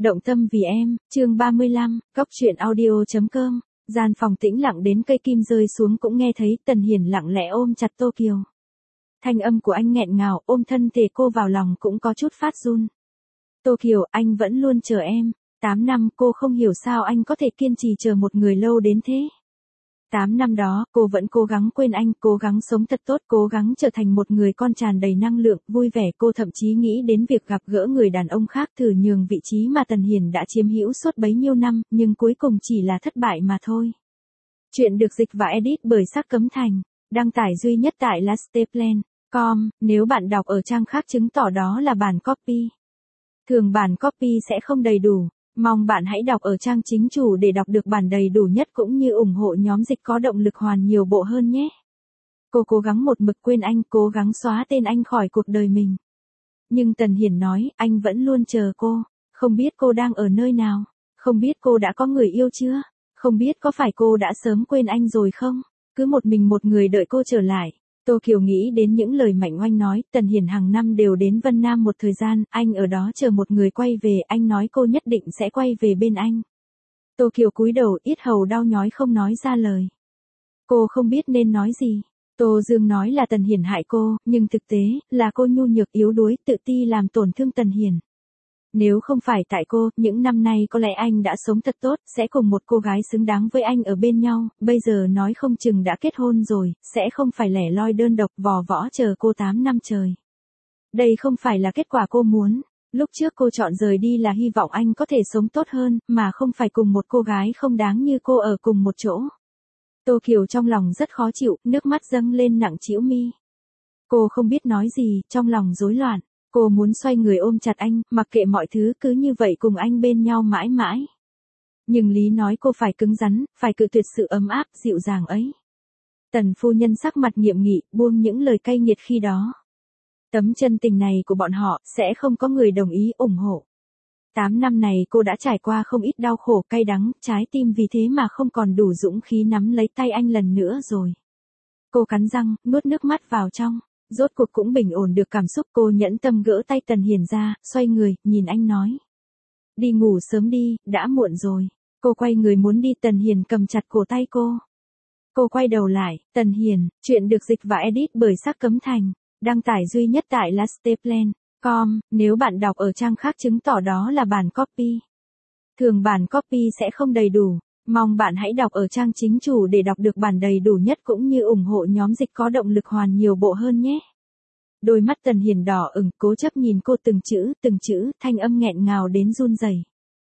Động tâm vì em, chương 35, góc truyện audio.com. Gian phòng tĩnh lặng đến cây kim rơi xuống cũng nghe thấy Tần Hiển lặng lẽ ôm chặt Tô Kiều. Thanh âm của anh nghẹn ngào, ôm thân thể cô vào lòng cũng có chút phát run. Tô Kiều, anh vẫn luôn chờ em. 8 năm cô không hiểu sao anh có thể kiên trì chờ một người lâu đến thế. 8 năm đó, cô vẫn cố gắng quên anh, cố gắng sống thật tốt, cố gắng trở thành một người con tràn đầy năng lượng, vui vẻ. Cô thậm chí nghĩ đến việc gặp gỡ người đàn ông khác thử nhường vị trí mà Tần Hiển đã chiếm hữu suốt bấy nhiêu năm, nhưng cuối cùng chỉ là thất bại mà thôi. Chuyện được dịch và edit bởi Sắc Cấm Thành, đăng tải duy nhất tại lasteplan.com, nếu bạn đọc ở trang khác chứng tỏ đó là bản copy. Thường bản copy sẽ không đầy đủ. Mong bạn hãy đọc ở trang chính chủ để đọc được bản đầy đủ nhất cũng như ủng hộ nhóm dịch có động lực hoàn nhiều bộ hơn nhé. Cô cố gắng một mực quên anh, cố gắng xóa tên anh khỏi cuộc đời mình. Nhưng Tần Hiển nói, anh vẫn luôn chờ cô. Không biết cô đang ở nơi nào. Không biết cô đã có người yêu chưa. Không biết có phải cô đã sớm quên anh rồi không. Cứ một mình một người đợi cô trở lại. Tô Kiều nghĩ đến những lời Mạnh Oanh nói, Tần Hiển hàng năm đều đến Vân Nam một thời gian, anh ở đó chờ một người quay về, anh nói cô nhất định sẽ quay về bên anh. Tô Kiều cúi đầu, yết hầu đau nhói không nói ra lời. Cô không biết nên nói gì. Tô Dương nói là Tần Hiển hại cô, nhưng thực tế là cô nhu nhược yếu đuối, tự ti làm tổn thương Tần Hiển. Nếu không phải tại cô, những năm nay có lẽ anh đã sống thật tốt, sẽ cùng một cô gái xứng đáng với anh ở bên nhau, bây giờ nói không chừng đã kết hôn rồi, sẽ không phải lẻ loi đơn độc vò võ chờ cô 8 năm trời. Đây không phải là kết quả cô muốn. Lúc trước cô chọn rời đi là hy vọng anh có thể sống tốt hơn, mà không phải cùng một cô gái không đáng như cô ở cùng một chỗ. Tô Kiều trong lòng rất khó chịu, nước mắt dâng lên nặng trĩu mi. Cô không biết nói gì, trong lòng rối loạn. Cô muốn xoay người ôm chặt anh, mặc kệ mọi thứ cứ như vậy cùng anh bên nhau mãi mãi. Nhưng lý nói cô phải cứng rắn, phải cự tuyệt sự ấm áp, dịu dàng ấy. Tần phu nhân sắc mặt nghiêm nghị, buông những lời cay nghiệt khi đó. Tấm chân tình này của bọn họ, sẽ không có người đồng ý ủng hộ. 8 năm này cô đã trải qua không ít đau khổ cay đắng, trái tim vì thế mà không còn đủ dũng khí nắm lấy tay anh lần nữa rồi. Cô cắn răng, nuốt nước mắt vào trong. Rốt cuộc cũng bình ổn được cảm xúc, cô nhẫn tâm gỡ tay Tần Hiển ra, xoay người, nhìn anh nói. Đi ngủ sớm đi, đã muộn rồi. Cô quay người muốn đi, Tần Hiển cầm chặt cổ tay cô. Cô quay đầu lại, Tần Hiển, chuyện được dịch và edit bởi Sắc Cấm Thành, đăng tải duy nhất tại lasteplan.com, nếu bạn đọc ở trang khác chứng tỏ đó là bản copy. Thường bản copy sẽ không đầy đủ. Mong bạn hãy đọc ở trang chính chủ để đọc được bản đầy đủ nhất cũng như ủng hộ nhóm dịch có động lực hoàn nhiều bộ hơn nhé. Đôi mắt Tần Hiển đỏ ửng, cố chấp nhìn cô từng chữ, thanh âm nghẹn ngào đến run rẩy.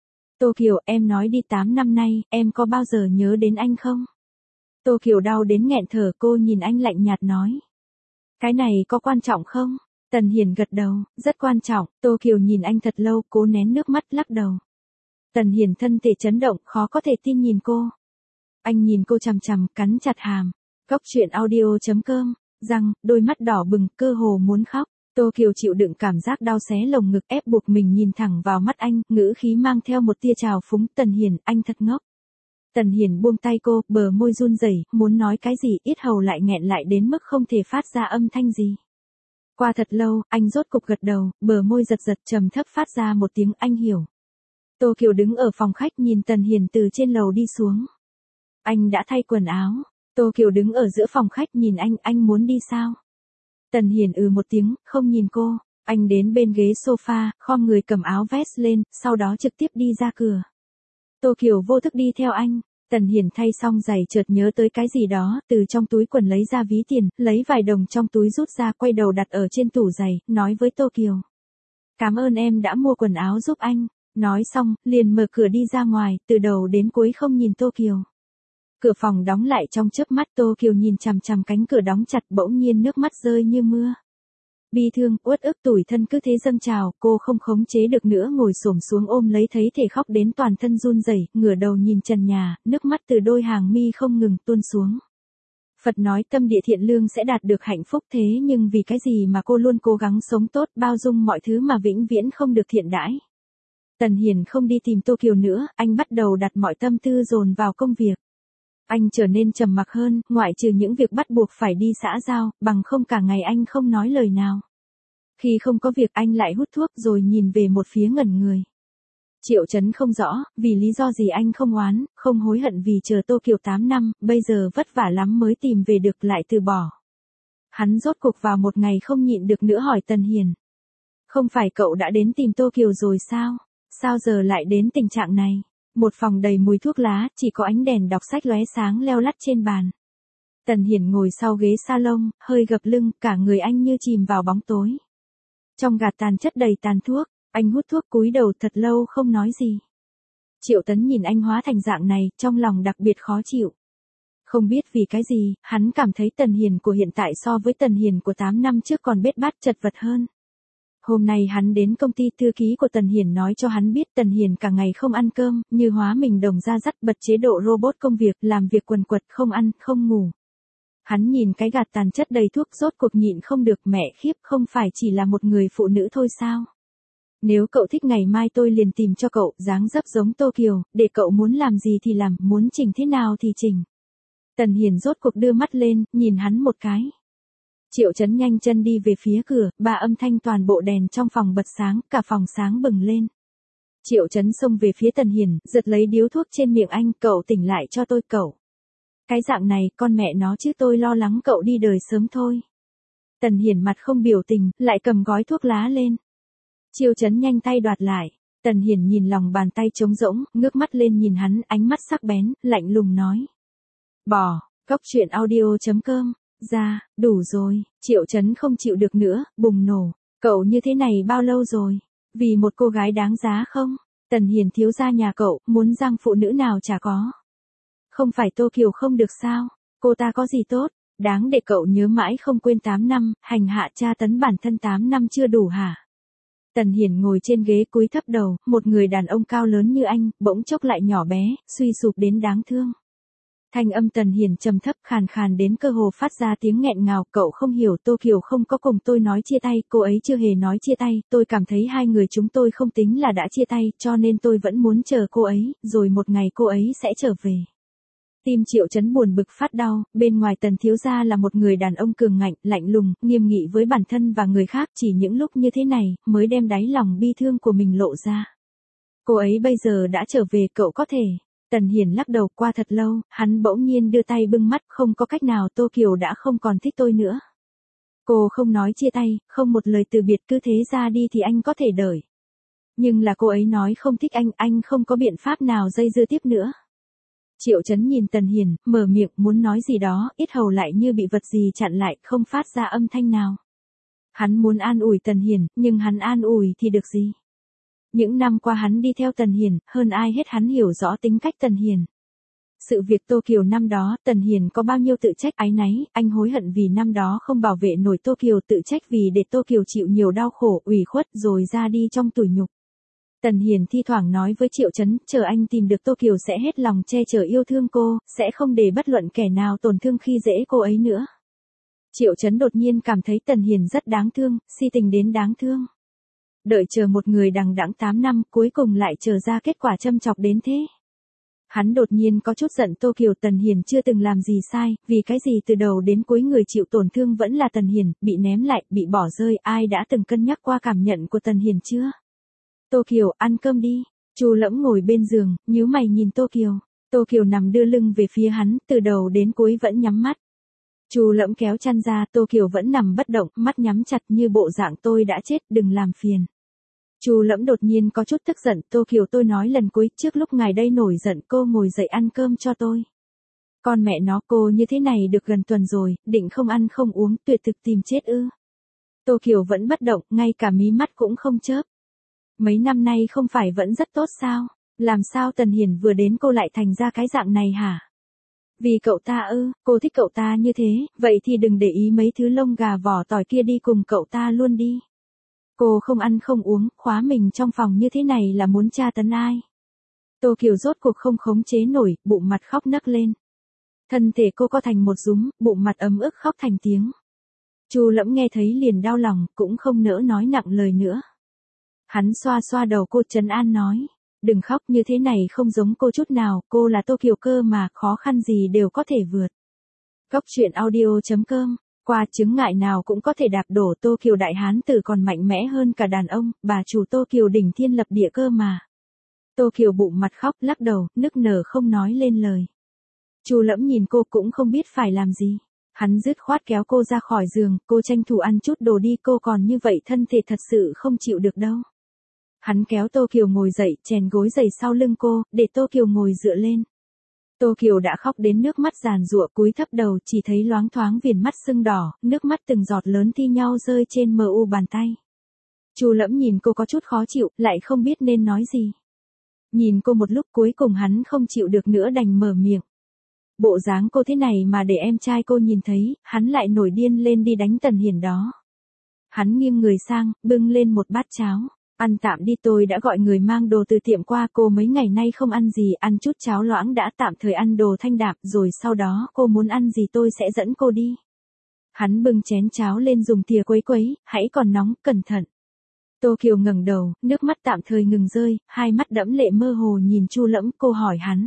Tô Kiều, em nói đi 8 năm nay, em có bao giờ nhớ đến anh không? Tô Kiều đau đến nghẹn thở, cô nhìn anh lạnh nhạt nói. Cái này có quan trọng không? Tần Hiển gật đầu, rất quan trọng. Tô Kiều nhìn anh thật lâu, cố nén nước mắt lắc đầu. Tần Hiển thân thể chấn động, khó có thể tin nhìn cô. Anh nhìn cô chằm chằm, cắn chặt hàm. Góc truyện audio.com, răng, đôi mắt đỏ bừng, cơ hồ muốn khóc. Tô Kiều chịu đựng cảm giác đau xé lồng ngực, ép buộc mình nhìn thẳng vào mắt anh, ngữ khí mang theo một tia trào phúng. Tần Hiển, anh thật ngốc. Tần Hiển buông tay cô, bờ môi run rẩy, muốn nói cái gì, yết hầu lại nghẹn lại đến mức không thể phát ra âm thanh gì. Qua thật lâu, anh rốt cục gật đầu, bờ môi giật giật trầm thấp phát ra một tiếng anh hiểu. Tô Kiều đứng ở phòng khách nhìn Tần Hiển từ trên lầu đi xuống. Anh đã thay quần áo. Tô Kiều đứng ở giữa phòng khách nhìn anh muốn đi sao? Tần Hiển một tiếng, không nhìn cô. Anh đến bên ghế sofa, khom người cầm áo vest lên, sau đó trực tiếp đi ra cửa. Tô Kiều vô thức đi theo anh. Tần Hiển thay xong giày chợt nhớ tới cái gì đó, từ trong túi quần lấy ra ví tiền, lấy vài đồng trong túi rút ra, quay đầu đặt ở trên tủ giày, nói với Tô Kiều. Cảm ơn em đã mua quần áo giúp anh. Nói xong, liền mở cửa đi ra ngoài, từ đầu đến cuối không nhìn Tô Kiều. Cửa phòng đóng lại trong chớp mắt, Tô Kiều nhìn chằm chằm cánh cửa đóng chặt, bỗng nhiên nước mắt rơi như mưa. Bi thương, uất ức tủi thân cứ thế dâng trào, cô không khống chế được nữa ngồi xổm xuống ôm lấy thấy thể khóc đến toàn thân run rẩy, ngửa đầu nhìn trần nhà, nước mắt từ đôi hàng mi không ngừng tuôn xuống. Phật nói tâm địa thiện lương sẽ đạt được hạnh phúc, thế nhưng vì cái gì mà cô luôn cố gắng sống tốt, bao dung mọi thứ mà vĩnh viễn không được thiện đãi. Tần Hiển không đi tìm Tô Kiều nữa, anh bắt đầu đặt mọi tâm tư dồn vào công việc. Anh trở nên trầm mặc hơn, ngoại trừ những việc bắt buộc phải đi xã giao, bằng không cả ngày anh không nói lời nào. Khi không có việc anh lại hút thuốc rồi nhìn về một phía ngẩn người. Triệu Chấn không rõ, vì lý do gì anh không oán, không hối hận vì chờ Tô Kiều 8 năm, bây giờ vất vả lắm mới tìm về được lại từ bỏ. Hắn rốt cuộc vào một ngày không nhịn được nữa hỏi Tần Hiền. Không phải cậu đã đến tìm Tô Kiều rồi sao? Sao giờ lại đến tình trạng này? Một phòng đầy mùi thuốc lá, chỉ có ánh đèn đọc sách lóe sáng leo lắt trên bàn. Tần Hiển ngồi sau ghế salon, hơi gập lưng, cả người anh như chìm vào bóng tối. Trong gạt tàn chất đầy tàn thuốc, anh hút thuốc cúi đầu thật lâu không nói gì. Triệu Tấn nhìn anh hóa thành dạng này, trong lòng đặc biệt khó chịu. Không biết vì cái gì, hắn cảm thấy Tần Hiền của hiện tại so với Tần Hiền của 8 năm trước còn bết bát chật vật hơn. Hôm nay hắn đến công ty, thư ký của Tần Hiền nói cho hắn biết Tần Hiền cả ngày không ăn cơm, như hóa mình đồng ra dắt bật chế độ robot công việc, làm việc quần quật, không ăn, không ngủ. Hắn nhìn cái gạt tàn chất đầy thuốc rốt cuộc nhịn không được, mẹ khiếp, không phải chỉ là một người phụ nữ thôi sao? Nếu cậu thích ngày mai tôi liền tìm cho cậu, dáng dấp giống Tô Kiều, để cậu muốn làm gì thì làm, muốn chỉnh thế nào thì chỉnh. Tần Hiền rốt cuộc đưa mắt lên, nhìn hắn một cái. Triệu Chấn nhanh chân đi về phía cửa, ba âm thanh toàn bộ đèn trong phòng bật sáng, cả phòng sáng bừng lên. Triệu Chấn xông về phía Tần Hiền, giật lấy điếu thuốc trên miệng anh, cậu tỉnh lại cho tôi cậu. Cái dạng này, con mẹ nó chứ tôi lo lắng cậu đi đời sớm thôi. Tần Hiền mặt không biểu tình, lại cầm gói thuốc lá lên. Triệu Chấn nhanh tay đoạt lại. Tần Hiền nhìn lòng bàn tay trống rỗng, ngước mắt lên nhìn hắn, ánh mắt sắc bén, lạnh lùng nói. Bỏ, Cóc Truyện Audio.com. Ra, đủ rồi, Triệu Chấn không chịu được nữa, bùng nổ. Cậu như thế này bao lâu rồi? Vì một cô gái đáng giá không? Tần Hiền thiếu gia nhà cậu, muốn giang phụ nữ nào chả có. Không phải Tô Kiều không được sao? Cô ta có gì tốt? Đáng để cậu nhớ mãi không quên 8 năm, hành hạ tra tấn bản thân 8 năm chưa đủ hả? Tần Hiền ngồi trên ghế cúi thấp đầu, một người đàn ông cao lớn như anh, bỗng chốc lại nhỏ bé, suy sụp đến đáng thương. Thanh âm Tần Hiền trầm thấp, khàn khàn đến cơ hồ phát ra tiếng nghẹn ngào, cậu không hiểu, Tô Kiều không có cùng tôi nói chia tay, cô ấy chưa hề nói chia tay, tôi cảm thấy hai người chúng tôi không tính là đã chia tay, cho nên tôi vẫn muốn chờ cô ấy, rồi một ngày cô ấy sẽ trở về. Tim Triệu Chấn buồn bực phát đau, bên ngoài Tần thiếu gia là một người đàn ông cường ngạnh, lạnh lùng, nghiêm nghị với bản thân và người khác, chỉ những lúc như thế này, mới đem đáy lòng bi thương của mình lộ ra. Cô ấy bây giờ đã trở về, cậu có thể. Tần Hiền lắc đầu, qua thật lâu, hắn bỗng nhiên đưa tay bưng mắt, không có cách nào, Tô Kiều đã không còn thích tôi nữa. Cô không nói chia tay, không một lời từ biệt, cứ thế ra đi thì anh có thể đợi. Nhưng là cô ấy nói không thích anh không có biện pháp nào dây dưa tiếp nữa. Triệu Chấn nhìn Tần Hiền, mở miệng muốn nói gì đó, yết hầu lại như bị vật gì chặn lại, không phát ra âm thanh nào. Hắn muốn an ủi Tần Hiền, nhưng hắn an ủi thì được gì? Những năm qua hắn đi theo Tần Hiền, hơn ai hết hắn hiểu rõ tính cách Tần Hiền. Sự việc Tô Kiều năm đó, Tần Hiền có bao nhiêu tự trách áy náy, anh hối hận vì năm đó không bảo vệ nổi Tô Kiều, tự trách vì để Tô Kiều chịu nhiều đau khổ, ủy khuất rồi ra đi trong tủi nhục. Tần Hiền thi thoảng nói với Triệu Chấn, chờ anh tìm được Tô Kiều sẽ hết lòng che chở yêu thương cô, sẽ không để bất luận kẻ nào tổn thương khi dễ cô ấy nữa. Triệu Chấn đột nhiên cảm thấy Tần Hiền rất đáng thương, si tình đến đáng thương. Đợi chờ một người đằng đẵng 8 năm, cuối cùng lại chờ ra kết quả châm chọc đến thế. Hắn đột nhiên có chút giận Tô Kiều, Tần Hiền chưa từng làm gì sai, vì cái gì từ đầu đến cuối người chịu tổn thương vẫn là Tần Hiền, bị ném lại, bị bỏ rơi, ai đã từng cân nhắc qua cảm nhận của Tần Hiền chưa? Tô Kiều, ăn cơm đi. Chu Lẫm ngồi bên giường, nhíu mày nhìn Tô Kiều. Tô Kiều nằm đưa lưng về phía hắn, từ đầu đến cuối vẫn nhắm mắt. Chu Lẫm kéo chăn ra, Tô Kiều vẫn nằm bất động, mắt nhắm chặt như bộ dạng tôi đã chết, đừng làm phiền. Chu Lẫm đột nhiên có chút tức giận, Tô Kiều tôi nói lần cuối, trước lúc ngài đây nổi giận cô ngồi dậy ăn cơm cho tôi. Con mẹ nó, cô như thế này được gần tuần rồi, định không ăn không uống, tuyệt thực tìm chết ư. Tô Kiều vẫn bất động, ngay cả mí mắt cũng không chớp. Mấy năm nay không phải vẫn rất tốt sao? Làm sao Tần Hiền vừa đến cô lại thành ra cái dạng này hả? Vì cậu ta ư, cô thích cậu ta như thế, vậy thì đừng để ý mấy thứ lông gà vỏ tỏi kia, đi cùng cậu ta luôn đi. Cô không ăn không uống, khóa mình trong phòng như thế này là muốn tra tấn ai? Tô Kiều rốt cuộc không khống chế nổi, bụng mặt khóc nấc lên. Thân thể cô co thành một dúm, bụng mặt ấm ức khóc thành tiếng. Chu Lẫm nghe thấy liền đau lòng, cũng không nỡ nói nặng lời nữa. Hắn xoa xoa đầu cô, trấn an nói, đừng khóc, như thế này không giống cô chút nào, cô là Tô Kiều cơ mà, khó khăn gì đều có thể vượt. Cóc Truyện Audio.com. Qua chướng ngại nào cũng có thể đạp đổ, Tô Kiều đại hán tử còn mạnh mẽ hơn cả đàn ông, bà chủ Tô Kiều đỉnh thiên lập địa cơ mà. Tô Kiều bụng mặt khóc, lắc đầu, nức nở không nói lên lời. Chu Lẫm nhìn cô cũng không biết phải làm gì. Hắn dứt khoát kéo cô ra khỏi giường, cô tranh thủ ăn chút đồ đi, cô còn như vậy thân thể thật sự không chịu được đâu. Hắn kéo Tô Kiều ngồi dậy, chèn gối giày sau lưng cô, để Tô Kiều ngồi dựa lên. Tô Kiều đã khóc đến nước mắt giàn giụa, cúi thấp đầu, chỉ thấy loáng thoáng viền mắt sưng đỏ, nước mắt từng giọt lớn thi nhau rơi trên mờ u bàn tay. Chu Lẫm nhìn cô có chút khó chịu, lại không biết nên nói gì. Nhìn cô một lúc cuối cùng hắn không chịu được nữa đành mở miệng. Bộ dáng cô thế này mà để em trai cô nhìn thấy, hắn lại nổi điên lên đi đánh Tần Hiển đó. Hắn nghiêng người sang, bưng lên một bát cháo. Ăn tạm đi, tôi đã gọi người mang đồ từ tiệm qua, cô mấy ngày nay không ăn gì, ăn chút cháo loãng đã, tạm thời ăn đồ thanh đạm, rồi sau đó cô muốn ăn gì tôi sẽ dẫn cô đi. Hắn bưng chén cháo lên dùng thìa quấy quấy, hãy còn nóng, cẩn thận. Tô Kiều ngẩng đầu, nước mắt tạm thời ngừng rơi, hai mắt đẫm lệ mơ hồ nhìn Chu Lẫm, cô hỏi hắn.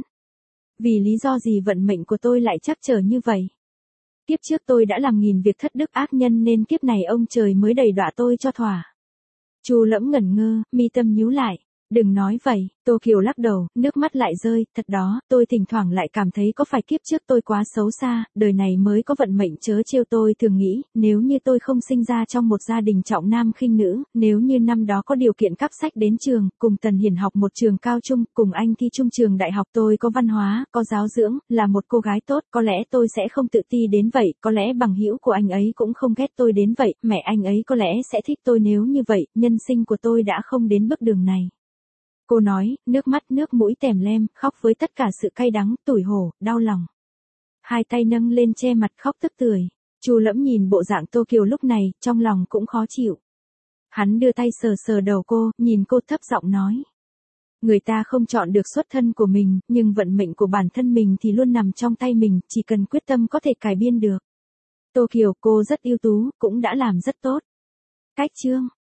Vì lý do gì vận mệnh của tôi lại trắc trở như vậy? Kiếp trước tôi đã làm nghìn việc thất đức ác nhân nên kiếp này ông trời mới đầy đọa tôi cho thỏa. Chu Lẫm ngẩn ngơ, mi tâm nhíu lại. Đừng nói vậy, Tô Kiều lắc đầu, nước mắt lại rơi, thật đó, tôi thỉnh thoảng lại cảm thấy có phải kiếp trước tôi quá xấu xa, đời này mới có vận mệnh trớ trêu. Tôi thường nghĩ, nếu như tôi không sinh ra trong một gia đình trọng nam khinh nữ, nếu như năm đó có điều kiện cắp sách đến trường, cùng Tần Hiển học một trường cao trung, cùng anh thi chung trường đại học, tôi có văn hóa, có giáo dưỡng, là một cô gái tốt, có lẽ tôi sẽ không tự ti đến vậy, có lẽ bằng hữu của anh ấy cũng không ghét tôi đến vậy, mẹ anh ấy có lẽ sẽ thích tôi nếu như vậy, nhân sinh của tôi đã không đến bước đường này. Cô nói, nước mắt nước mũi tèm lem, khóc với tất cả sự cay đắng, tủi hổ, đau lòng. Hai tay nâng lên che mặt khóc tức tưởi. Chu Lẫm nhìn bộ dạng Tô Kiều lúc này, trong lòng cũng khó chịu. Hắn đưa tay sờ sờ đầu cô, nhìn cô thấp giọng nói. Người ta không chọn được xuất thân của mình, nhưng vận mệnh của bản thân mình thì luôn nằm trong tay mình, chỉ cần quyết tâm có thể cải biên được. Tô Kiều, cô rất ưu tú, cũng đã làm rất tốt. Cách chương